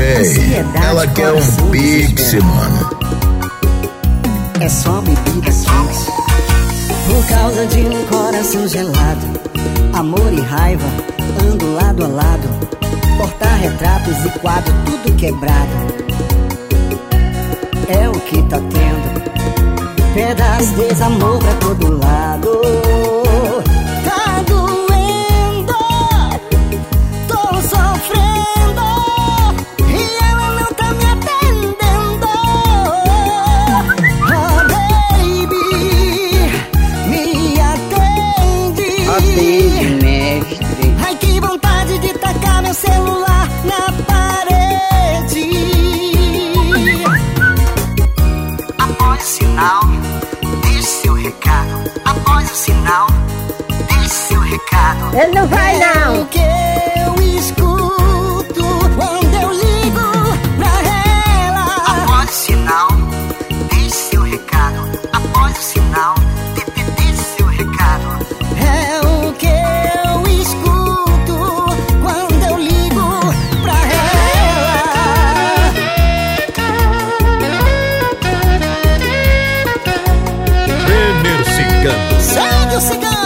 Ei, ela quer um pix, mano. É só bebida, por causa de um coração gelado, amor e raiva, ando lado a lado, porta-retratos e quadro, tudo quebrado. É o que tá tendo, pedaço de desamor pra todo lado. Tá doendo, tô sofrendo, e ela não tá me atendendo. Oh baby, me atende. Atende, mestre. Ai, que vontade de tacar meu celular na parede. Após o sinal, deixe seu recado. Após o sinal, deixe seu recado. Ele não vai não. É o que eu escuto quando eu ligo pra ela. Após o sinal, deixe seu recado. Após o sinal, deixe seu recado. É o que eu escuto quando eu ligo pra ela. Renner Cigano. Segue o cigano.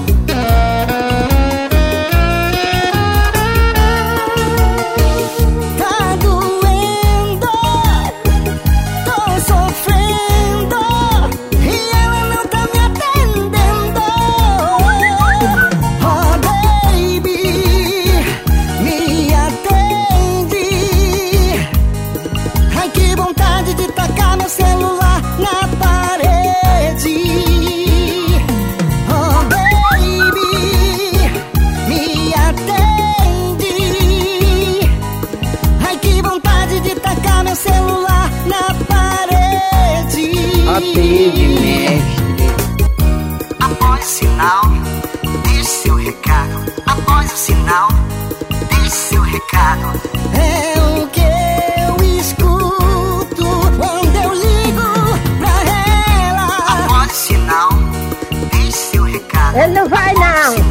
Tá doendo, tô sofrendo, e ela não tá me atendendo. Oh baby, me atende. Ai, que vontade de tacar meu celular na parede. Oh baby, me atende. Ai, que vontade de tacar meu celular na parede. Atende, mestre. Após o sinal, deixe seu recado. Após o sinal, deixe seu recado. É o que eu escuto quando eu ligo pra ela. Após o sinal, deixe seu recado. Ele não vai não.